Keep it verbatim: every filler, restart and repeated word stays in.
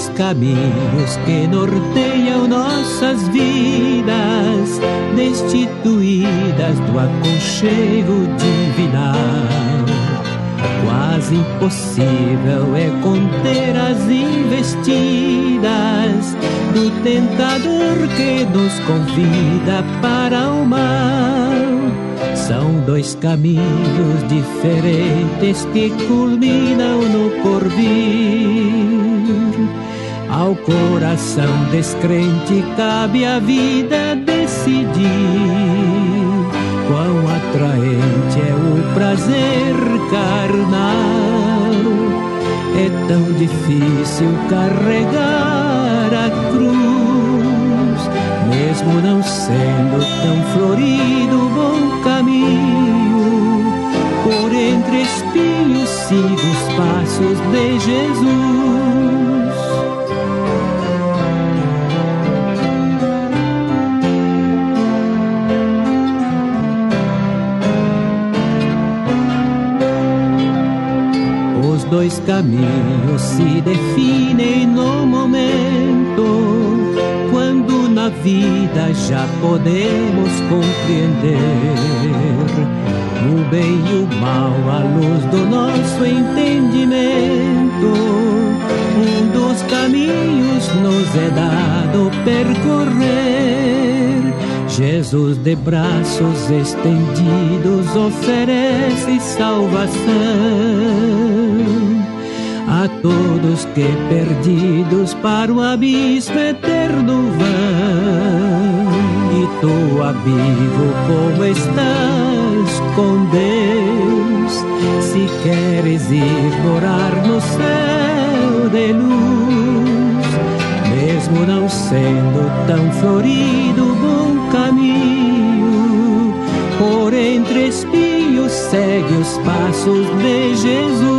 dois caminhos que norteiam nossas vidas, destituídas do aconchego divinal. Quase impossível é conter as investidas do tentador que nos convida para o mal. São dois caminhos diferentes que culminam no porvir. Ao coração descrente cabe a vida decidir quão atraente é o prazer carnal. É tão difícil carregar a cruz, mesmo não sendo tão florido o bom caminho. Por entre espinhos sigo os passos de Jesus. Os dois caminhos se definem no momento, quando na vida já podemos compreender o bem e o mal à luz do nosso entendimento. Um dos caminhos nos é dado percorrer. Jesus de braços estendidos oferece salvação a todos que perdidos para o abismo eterno vão. E tu, amigo, como estás com Deus? Se queres ir morar no céu de luz, mesmo não sendo tão florido o bom caminho, por entre espinhos segue os passos de Jesus.